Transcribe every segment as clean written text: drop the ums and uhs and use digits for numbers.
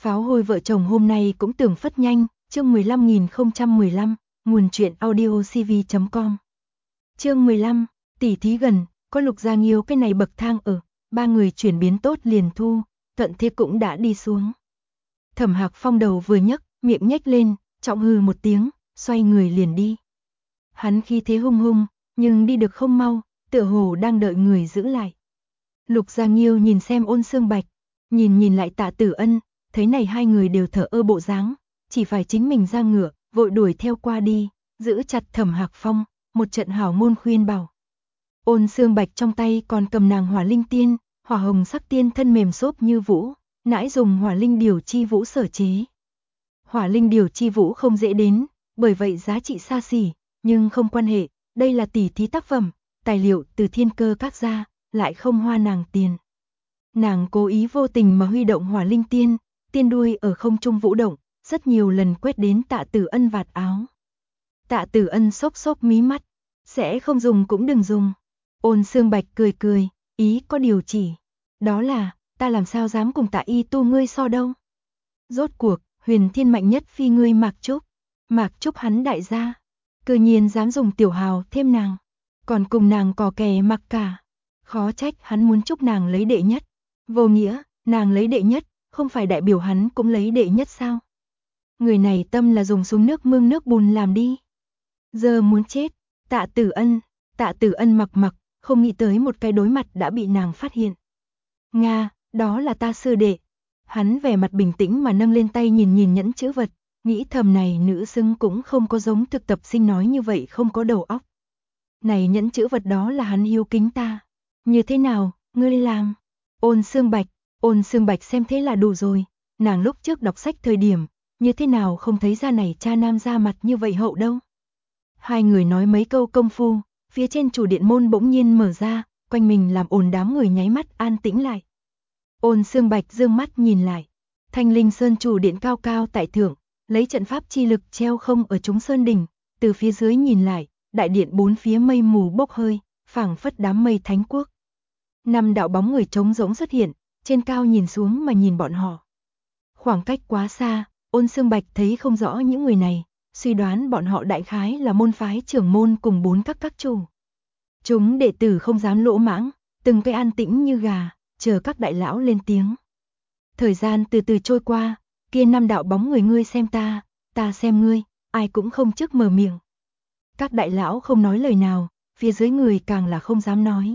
Pháo hôi vợ chồng hôm nay cũng tưởng phất nhanh, chương 15.015, nguồn truyện audio cv.com. Chương 15, tỷ thí gần, có Lục Gia Nghiêu cái này bậc thang ở, ba người chuyển biến tốt liền thu, Thuận Thế cũng đã đi xuống. Thẩm Hạc Phong đầu vừa nhấc, miệng nhếch lên, trọng hừ một tiếng, xoay người liền đi. Hắn khí thế hung hung, nhưng đi được không mau, tựa hồ đang đợi người giữ lại. Lục Gia Nghiêu nhìn xem Ôn Xương Bạch, nhìn lại Tạ Tử Ân, thấy này hai người đều thở ơ bộ dáng, chỉ phải chính mình ra ngựa, vội đuổi theo qua đi, giữ chặt Thẩm Hạc Phong, một trận hảo môn khuyên bảo. Ôn Xương Bạch trong tay còn cầm nàng Hỏa Linh Tiên, hỏa hồng sắc tiên thân mềm xốp như vũ, nãi dùng Hỏa Linh Điều Chi Vũ sở chế. Hỏa Linh Điều Chi Vũ không dễ đến, bởi vậy giá trị xa xỉ, nhưng không quan hệ, đây là tỷ thí tác phẩm, tài liệu từ Thiên Cơ Các ra, lại không hoa nàng tiền. Nàng cố ý vô tình mà huy động Hỏa Linh Tiên, tiên đuôi ở không trung vũ động, rất nhiều lần quét đến Tạ Tử Ân vạt áo. Tạ Tử Ân xốc xốc mí mắt, sẽ không dùng cũng đừng dùng. Ôn Xương Bạch cười cười, ý có điều chỉ, đó là, ta làm sao dám cùng Tạ Y Tu ngươi so đâu. Rốt cuộc, huyền thiên mạnh nhất phi ngươi Mạc Trúc hắn đại gia, cư nhiên dám dùng tiểu hào thêm nàng, còn cùng nàng cò kè mặc cả. Khó trách hắn muốn chúc nàng lấy đệ nhất. Vô nghĩa, nàng lấy đệ nhất, không phải đại biểu hắn cũng lấy đệ nhất sao? Người này tâm là dùng xuống nước mương nước bùn làm đi. Giờ muốn chết, Tạ Tử Ân mặc, không nghĩ tới một cái đối mặt đã bị nàng phát hiện. Nga, đó là ta sư đệ. Hắn vẻ mặt bình tĩnh mà nâng lên tay nhìn nhẫn chữ vật, nghĩ thầm này nữ xứng cũng không có giống thực tập sinh nói như vậy không có đầu óc. Này nhẫn chữ vật đó là hắn hiếu kính ta. Như thế nào, ngươi làm? Ôn Xương Bạch xem thế là đủ rồi, nàng lúc trước đọc sách thời điểm, như thế nào không thấy ra này cha nam ra mặt như vậy hậu đâu. Hai người nói mấy câu công phu, phía trên chủ điện môn bỗng nhiên mở ra, quanh mình làm ồn đám người nháy mắt an tĩnh lại. Ôn Xương Bạch dương mắt nhìn lại, Thanh Linh Sơn chủ điện cao cao tại thượng, lấy trận pháp chi lực treo không ở chúng sơn đỉnh, từ phía dưới nhìn lại, đại điện bốn phía mây mù bốc hơi, phảng phất đám mây thánh quốc. Năm đạo bóng người trống rỗng xuất hiện, trên cao nhìn xuống mà nhìn bọn họ. Khoảng cách quá xa, Ôn Xương Bạch thấy không rõ những người này, suy đoán bọn họ đại khái là môn phái trưởng môn cùng bốn các chủ. Chúng đệ tử không dám lỗ mãng, từng cái an tĩnh như gà, chờ các đại lão lên tiếng. Thời gian từ từ trôi qua, kia năm đạo bóng người ngươi xem ta xem ngươi, ai cũng không trước mở miệng. Các đại lão không nói lời nào, phía dưới người càng là không dám nói.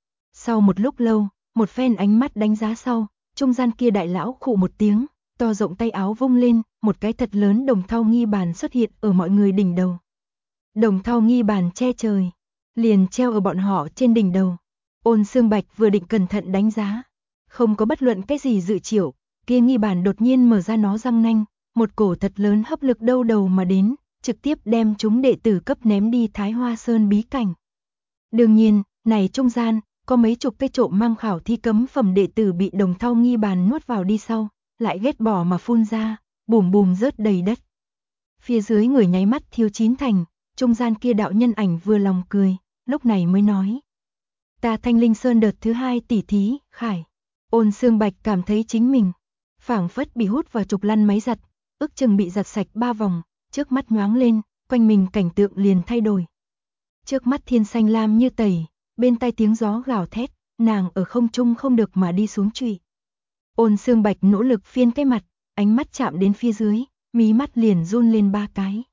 Sau một lúc lâu, một phen ánh mắt đánh giá sau, trung gian kia đại lão khụ một tiếng, to rộng tay áo vung lên, một cái thật lớn đồng thau nghi bàn xuất hiện ở mọi người đỉnh đầu. Đồng thau nghi bàn che trời, liền treo ở bọn họ trên đỉnh đầu. Ôn Xương Bạch vừa định cẩn thận đánh giá, không có bất luận cái gì dự triệu, kia nghi bàn đột nhiên mở ra nó răng nanh, một cổ thật lớn hấp lực đâu đầu mà đến, trực tiếp đem chúng đệ tử cấp ném đi Thái Hoa Sơn bí cảnh. Đương nhiên, này trung gian, có mấy chục cái trộm mang khảo thi cấm phẩm đệ tử bị đồng thau nghi bàn nuốt vào đi sau, lại ghét bỏ mà phun ra, bùm bùm rớt đầy đất. Phía dưới người nháy mắt thiêu chín thành, trung gian kia đạo nhân ảnh vừa lòng cười, lúc này mới nói. Ta Thanh Linh Sơn đợt thứ 2 tỷ thí, khải. Ôn Xương Bạch cảm thấy chính mình, phảng phất bị hút vào trục lăn máy giặt, ước chừng bị giặt sạch 3 vòng, trước mắt nhoáng lên, quanh mình cảnh tượng liền thay đổi. Trước mắt thiên xanh lam như tẩy, bên tai tiếng gió gào thét, nàng ở không trung không được mà đi xuống trụy. Ôn Xương Bạch nỗ lực phiên cái mặt, ánh mắt chạm đến phía dưới, mí mắt liền run lên 3 cái.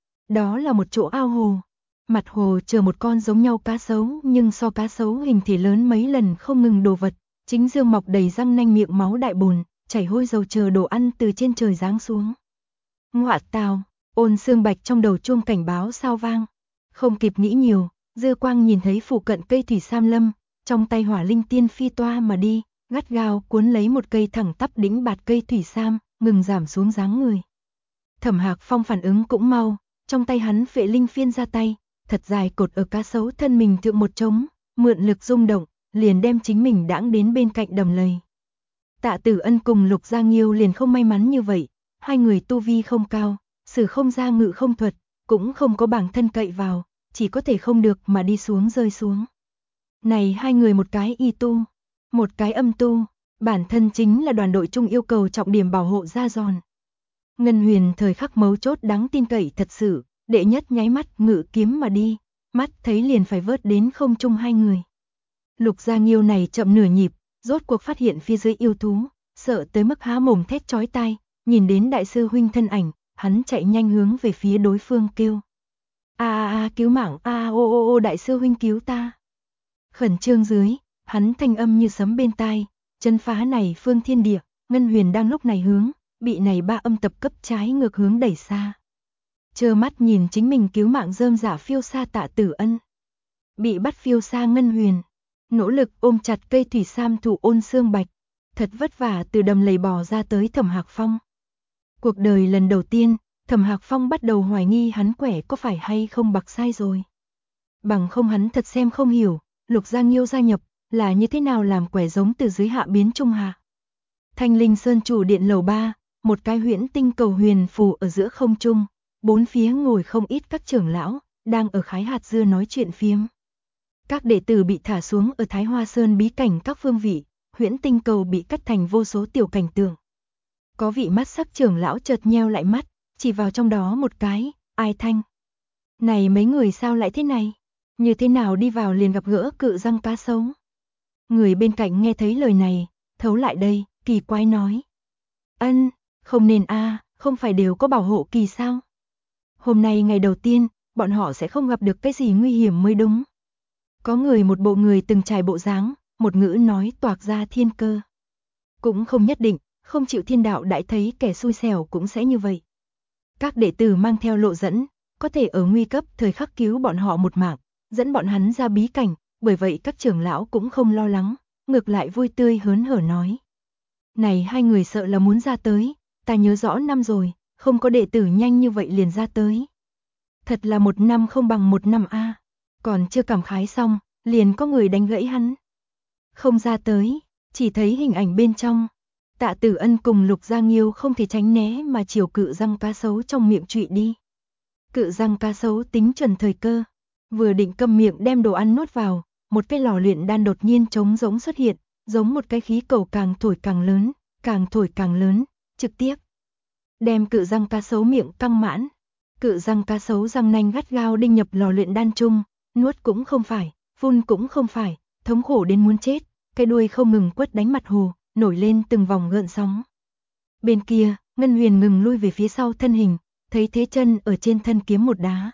Đó là một chỗ ao hồ, mặt hồ chờ một con giống nhau cá sấu nhưng so cá sấu hình thể lớn mấy lần không ngừng đồ vật, chính dương mọc đầy răng nanh miệng máu đại bồn, chảy hôi dầu chờ đồ ăn từ trên trời giáng xuống. Ngoạ tào, Ôn Xương Bạch trong đầu chuông cảnh báo sao vang, không kịp nghĩ nhiều, dư quang nhìn thấy phụ cận cây thủy sam lâm, trong tay Hỏa Linh Tiên phi toa mà đi, gắt gao cuốn lấy một cây thẳng tắp đĩnh bạt cây thủy sam, ngừng giảm xuống dáng người. Thẩm Hạc Phong phản ứng cũng mau, trong tay hắn Phệ Linh Phiên ra tay, thật dài cột ở cá sấu thân mình thượng một trống, mượn lực rung động, liền đem chính mình đãng đến bên cạnh đầm lầy. Tạ Tử Ân cùng Lục Gia Nghiêu liền không may mắn như vậy, hai người tu vi không cao, sử không ra ngự không thuật, cũng không có bảng thân cậy vào, chỉ có thể không được mà đi xuống rơi xuống. Này hai người một cái y tu, một cái âm tu, Bản thân chính là đoàn đội chung yêu cầu trọng điểm bảo hộ ra giòn. Ngân Huyền thời khắc mấu chốt đáng tin cậy thật sự, đệ nhất nháy mắt ngự kiếm mà đi, mắt thấy liền phải vớt đến không trung hai người. Lục Gia Nghiêu này chậm nửa nhịp, rốt cuộc phát hiện phía dưới yêu thú, sợ tới mức há mồm thét chói tai, nhìn đến đại sư huynh thân ảnh, hắn chạy nhanh hướng về phía đối phương kêu. Cứu mạng, ô đại sư huynh cứu ta. Khẩn trương dưới, hắn thanh âm như sấm bên tai, chân phá này phương thiên địa, Ngân Huyền đang lúc này hướng, bị này ba âm tập cấp trái ngược hướng đẩy xa. Trơ mắt nhìn chính mình cứu mạng rơm rả phiêu xa Tạ Tử Ân. Bị bắt phiêu xa Ngân Huyền, nỗ lực ôm chặt cây thủy sam thủ Ôn Xương Bạch, thật vất vả từ đầm lầy bò ra tới Thẩm Hạc Phong. Cuộc đời lần đầu tiên, Thẩm Hạc Phong bắt đầu hoài nghi hắn quẻ có phải hay không bạc sai rồi. Bằng không hắn thật xem không hiểu, Lục Gia Nghiêu gia nhập, là như thế nào làm quẻ giống từ dưới hạ biến trung hạ. Thanh Linh Sơn chủ điện lầu 3, một cái huyễn tinh cầu huyền phù ở giữa không trung, bốn phía ngồi không ít các trưởng lão, đang ở khái hạt dưa nói chuyện phiếm. Các đệ tử bị thả xuống ở Thái Hoa Sơn bí cảnh các phương vị, huyễn tinh cầu bị cắt thành vô số tiểu cảnh tượng. Có vị mắt sắc trưởng lão chợt nheo lại mắt, chỉ vào trong đó một cái, Ai Thanh. Này mấy người sao lại thế này? Như thế nào đi vào liền gặp gỡ cự răng cá sấu? Người bên cạnh nghe thấy lời này, thấu lại đây, kỳ quái nói. Ân, không nên không phải đều có bảo hộ kỳ sao? Hôm nay ngày đầu tiên, bọn họ sẽ không gặp được cái gì nguy hiểm mới đúng. Có người một bộ người từng trải bộ dáng, một ngữ nói toạc ra thiên cơ. Cũng không nhất định, không chịu thiên đạo đại thấy kẻ xui xẻo cũng sẽ như vậy. Các đệ tử mang theo lộ dẫn, có thể ở nguy cấp thời khắc cứu bọn họ một mạng, dẫn bọn hắn ra bí cảnh, bởi vậy các trưởng lão cũng không lo lắng, ngược lại vui tươi hớn hở nói. Này hai người sợ là muốn ra tới, ta nhớ rõ năm rồi, không có đệ tử nhanh như vậy liền ra tới. Thật là một năm không bằng một năm còn chưa cảm khái xong, liền có người đánh gãy hắn. Không ra tới, chỉ thấy hình ảnh bên trong. Tạ Tử Ân cùng Lục Gia Nghiêu không thể tránh né mà chiều cự răng cá sấu trong miệng trụy đi. Cự răng cá sấu tính chuẩn thời cơ, vừa định câm miệng đem đồ ăn nuốt vào, một cái lò luyện đan đột nhiên trống rỗng xuất hiện, giống một cái khí cầu càng thổi càng lớn, càng thổi càng lớn, trực tiếp đem cự răng cá sấu miệng căng mãn. Cự răng cá sấu răng nanh gắt gao đinh nhập lò luyện đan chung, nuốt cũng không phải, phun cũng không phải, thống khổ đến muốn chết, cái đuôi không ngừng quất đánh mặt hồ, nổi lên từng vòng gợn sóng. Bên kia, Ngân Huyền ngừng lui về phía sau thân hình, thấy thế chân ở trên thân kiếm một đá.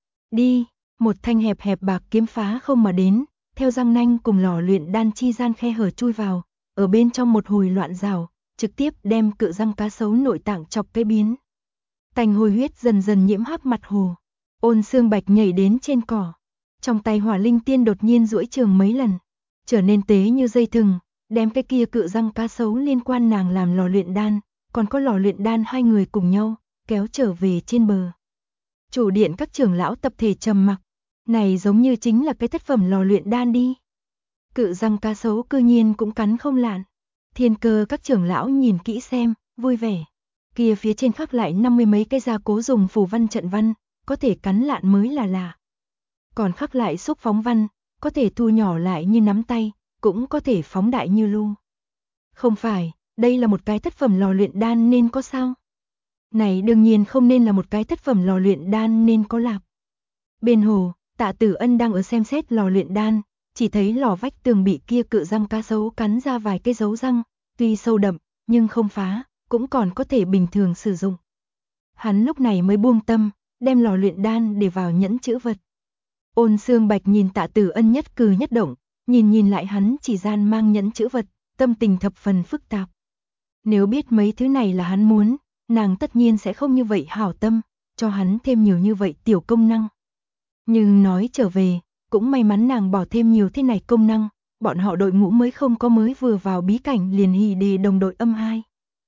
Đi, một thanh hẹp hẹp bạc kiếm phá không mà đến, theo răng nanh cùng lò luyện đan chi gian khe hở chui vào, ở bên trong một hồi loạn rào, trực tiếp đem cự răng cá sấu nội tạng chọc cái biến. Tành hồi huyết dần dần nhiễm hắc mặt hồ. Ôn Xương Bạch nhảy đến trên cỏ, trong tay Hỏa Linh Tiên đột nhiên duỗi trường mấy lần, trở nên tế như dây thừng, đem cái kia cự răng cá sấu liên quan nàng làm lò luyện đan, còn có lò luyện đan hai người cùng nhau kéo trở về trên bờ. Chủ điện các trưởng lão tập thể trầm mặc, này giống như chính là cái thất phẩm lò luyện đan đi. Cự răng cá sấu cư nhiên cũng cắn không lạn. Thiên Cơ các trưởng lão nhìn kỹ xem, vui vẻ. Kia phía trên khắc lại 50 mấy cái gia cố dùng phù văn trận văn, có thể cắn lạn mới là lạ. Còn khắc lại xúc phóng văn, có thể thu nhỏ lại như nắm tay, cũng có thể phóng đại như lu. Không phải, đây là một cái thất phẩm lò luyện đan nên có sao? Này đương nhiên không nên là một cái thất phẩm lò luyện đan nên có lạp. Bên hồ, Tạ Tử Ân đang ở xem xét lò luyện đan, chỉ thấy lò vách tường bị kia cự răng cá sấu cắn ra vài cái dấu răng, tuy sâu đậm, nhưng không phá, cũng còn có thể bình thường sử dụng. Hắn lúc này mới buông tâm, đem lò luyện đan để vào nhẫn chữ vật. Ôn Xương Bạch nhìn Tạ Tử Ân nhất cử nhất động, nhìn lại hắn chỉ gian mang nhẫn chữ vật, tâm tình thập phần phức tạp. Nếu biết mấy thứ này là hắn muốn, nàng tất nhiên sẽ không như vậy hảo tâm, cho hắn thêm nhiều như vậy tiểu công năng. Nhưng nói trở về, cũng may mắn nàng bỏ thêm nhiều thế này công năng, bọn họ đội ngũ mới không có mới vừa vào bí cảnh liền hì đề đồng đội âm hai.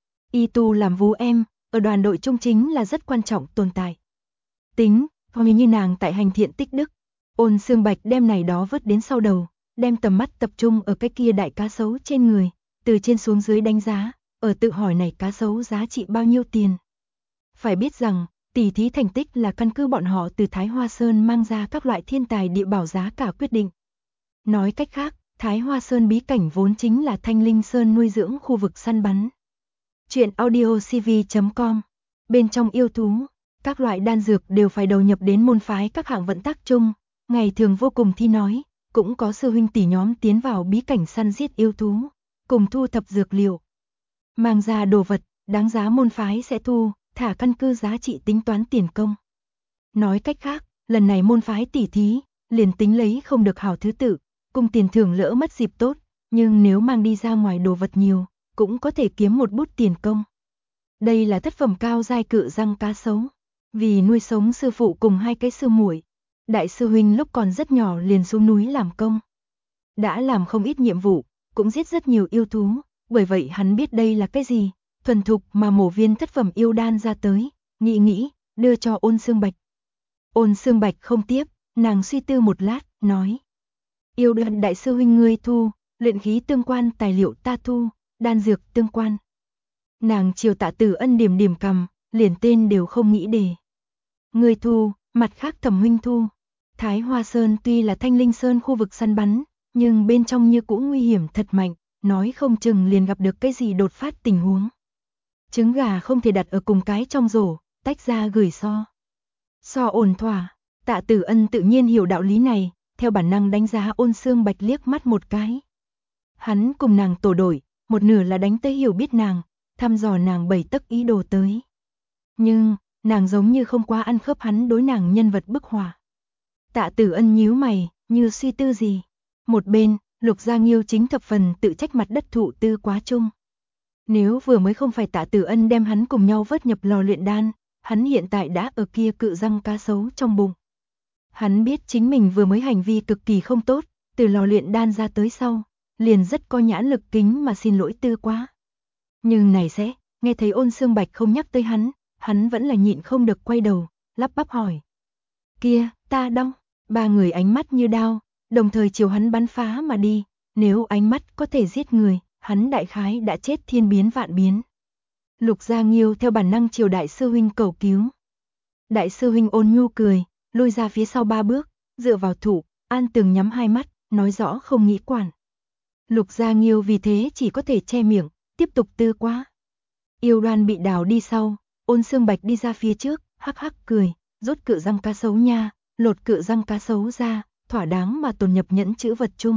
Y tu làm vú em, ở đoàn đội trung chính là rất quan trọng tồn tại. Tính, như nàng tại hành thiện tích đức, Ôn Xương Bạch đem này đó vớt đến sau đầu, đem tầm mắt tập trung ở cái kia đại cá sấu trên người, từ trên xuống dưới đánh giá, ở tự hỏi này cá sấu giá trị bao nhiêu tiền. Phải biết rằng, tỷ thí thành tích là căn cứ bọn họ từ Thái Hoa Sơn mang ra các loại thiên tài địa bảo giá cả quyết định. Nói cách khác, Thái Hoa Sơn bí cảnh vốn chính là Thanh Linh Sơn nuôi dưỡng khu vực săn bắn. Chuyện audio cv.com. Bên trong yêu thú, các loại đan dược đều phải đầu nhập đến môn phái các hạng vận tắc chung, ngày thường vô cùng thi nói, cũng có sư huynh tỷ nhóm tiến vào bí cảnh săn giết yêu thú, cùng thu thập dược liệu. Mang ra đồ vật, đáng giá môn phái sẽ thu, thả căn cứ giá trị tính toán tiền công. Nói cách khác, lần này môn phái tỉ thí, liền tính lấy không được hảo thứ tự, cùng tiền thưởng lỡ mất dịp tốt, nhưng nếu mang đi ra ngoài đồ vật nhiều, cũng có thể kiếm một bút tiền công. Đây là thất phẩm cao giai cự răng cá sấu, vì nuôi sống sư phụ cùng hai cái sư muội. Đại sư huynh lúc còn rất nhỏ liền xuống núi làm công. Đã làm không ít nhiệm vụ, cũng giết rất nhiều yêu thú, bởi vậy hắn biết đây là cái gì, thuần thục mà mổ viên thất phẩm yêu đan ra tới, nghĩ, đưa cho Ôn Xương Bạch. Ôn Xương Bạch không tiếp, nàng suy tư một lát, nói. Yêu đan đại sư huynh ngươi thu, luyện khí tương quan tài liệu ta thu, đan dược tương quan. Nàng chiều Tạ Tử Ân điểm điểm cầm, liền tên đều không nghĩ đề. Ngươi thu, mặt khác Thẩm huynh thu. Thái Hoa Sơn tuy là Thanh Linh Sơn khu vực săn bắn, nhưng bên trong như cũ nguy hiểm thật mạnh, nói không chừng liền gặp được cái gì đột phát tình huống. Trứng gà không thể đặt ở cùng cái trong rổ, tách ra gửi so ổn thỏa. Tạ Tử Ân tự nhiên hiểu đạo lý này, theo bản năng đánh giá Ôn Xương Bạch liếc mắt một cái. Hắn cùng nàng tổ đội, một nửa là đánh tới hiểu biết nàng, thăm dò nàng bày tấc ý đồ tới. Nhưng, nàng giống như không quá ăn khớp hắn đối nàng nhân vật bức họa. Tạ Tử Ân nhíu mày, như suy tư gì. Một bên, Lục Gia Nghiêu chính thập phần tự trách mặt đất thụ tư quá chung. Nếu vừa mới không phải Tạ Tử Ân đem hắn cùng nhau vớt nhập lò luyện đan, hắn hiện tại đã ở kia cự răng cá sấu trong bụng. Hắn biết chính mình vừa mới hành vi cực kỳ không tốt, từ lò luyện đan ra tới sau, liền rất có nhãn lực kính mà xin lỗi tư quá. Nhưng này sẽ, nghe thấy Ôn Xương Bạch không nhắc tới hắn vẫn là nhịn không được quay đầu, lắp bắp hỏi. Kia, ta đau. Ba người ánh mắt như đao, đồng thời chiều hắn bắn phá mà đi, nếu ánh mắt có thể giết người, hắn đại khái đã chết thiên biến vạn biến. Lục Gia Nghiêu theo bản năng chiều đại sư huynh cầu cứu. Đại sư huynh ôn nhu cười, lùi ra phía sau 3 bước, dựa vào thủ, An Tường nhắm hai mắt, nói rõ không nghĩ quản. Lục Gia Nghiêu vì thế chỉ có thể che miệng, tiếp tục tư quá. Yêu đoan bị đào đi sau, Ôn Xương Bạch đi ra phía trước, hắc hắc cười, rút cự răng cá sấu nha, lột cự răng cá sấu ra, thỏa đáng mà tồn nhập nhẫn chữ vật chung.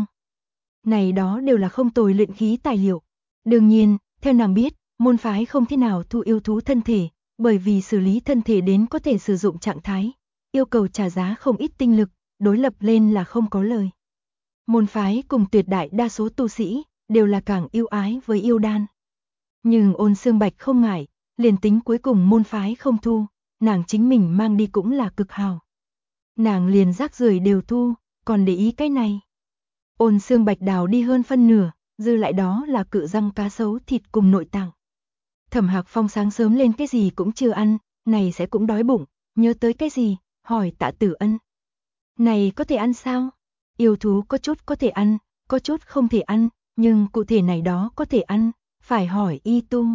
Này đó đều là không tồi luyện khí tài liệu. Đương nhiên, theo nàng biết, môn phái không thế nào thu yêu thú thân thể, bởi vì xử lý thân thể đến có thể sử dụng trạng thái, yêu cầu trả giá không ít tinh lực, đối lập lên là không có lời. Môn phái cùng tuyệt đại đa số tu sĩ, đều là càng yêu ái với yêu đan. Nhưng Ôn Xương Bạch không ngại, liền tính cuối cùng môn phái không thu, nàng chính mình mang đi cũng là cực hào. Nàng liền rác rưởi đều thu, còn để ý cái này. Ôn Xương Bạch đào đi hơn phân nửa, dư lại đó là cự răng cá sấu thịt cùng nội tạng. Thẩm Hạc Phong sáng sớm lên cái gì cũng chưa ăn, này sẽ cũng đói bụng, nhớ tới cái gì, hỏi Tạ Tử Ân. Này có thể ăn sao? Yêu thú có chút có thể ăn, có chút không thể ăn, nhưng cụ thể này đó có thể ăn, phải hỏi y tu.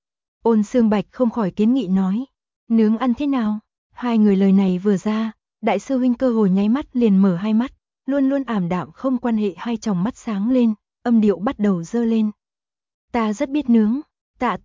Ôn Xương Bạch không khỏi kiến nghị nói, nướng ăn thế nào? Hai người lời này vừa ra, đại sư huynh cơ hồ nháy mắt liền mở hai mắt, luôn luôn ảm đạm không quan hệ hai tròng mắt sáng lên, âm điệu bắt đầu dơ lên. Ta rất biết nướng. Tạ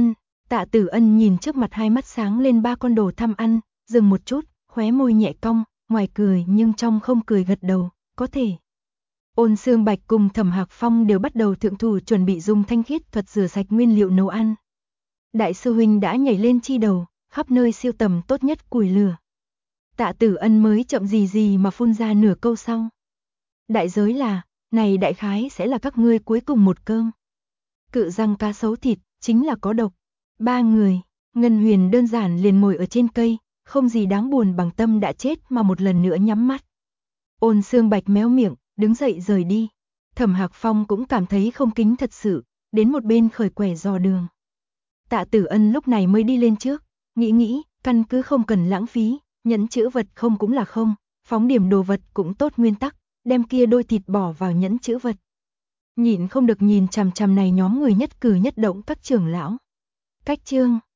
Tử Ân nhìn trước mặt hai mắt sáng lên 3 con đồ thăm ăn, dừng một chút, khóe môi nhẹ cong, ngoài cười nhưng trong không cười gật đầu, có thể. Ôn Xương Bạch cùng Thẩm Hạc Phong đều bắt đầu thượng thủ chuẩn bị dùng thanh khiết thuật rửa sạch nguyên liệu nấu ăn. Đại sư huynh đã nhảy lên chi đầu, khắp nơi siêu tầm tốt nhất củi lửa. Tạ Tử Ân mới chậm gì mà phun ra nửa câu sau. Đại giới là, này đại khái sẽ là các ngươi cuối cùng một cơm. Cự răng cá sấu thịt, chính là có độc. 3 người, Ngân Huyền đơn giản liền ngồi ở trên cây, không gì đáng buồn bằng tâm đã chết mà một lần nữa nhắm mắt. Ôn Xương Bạch méo miệng, đứng dậy rời đi. Thẩm Hạc Phong cũng cảm thấy không kính thật sự, đến một bên khởi quẻ dò đường. Tạ Tử Ân lúc này mới đi lên trước, nghĩ, căn cứ không cần lãng phí, nhẫn chữ vật không cũng là không, phóng điểm đồ vật cũng tốt nguyên tắc, đem kia đôi thịt bỏ vào nhẫn chữ vật. Nhịn không được nhìn chằm chằm này nhóm người nhất cử nhất động các trưởng lão. Cách chương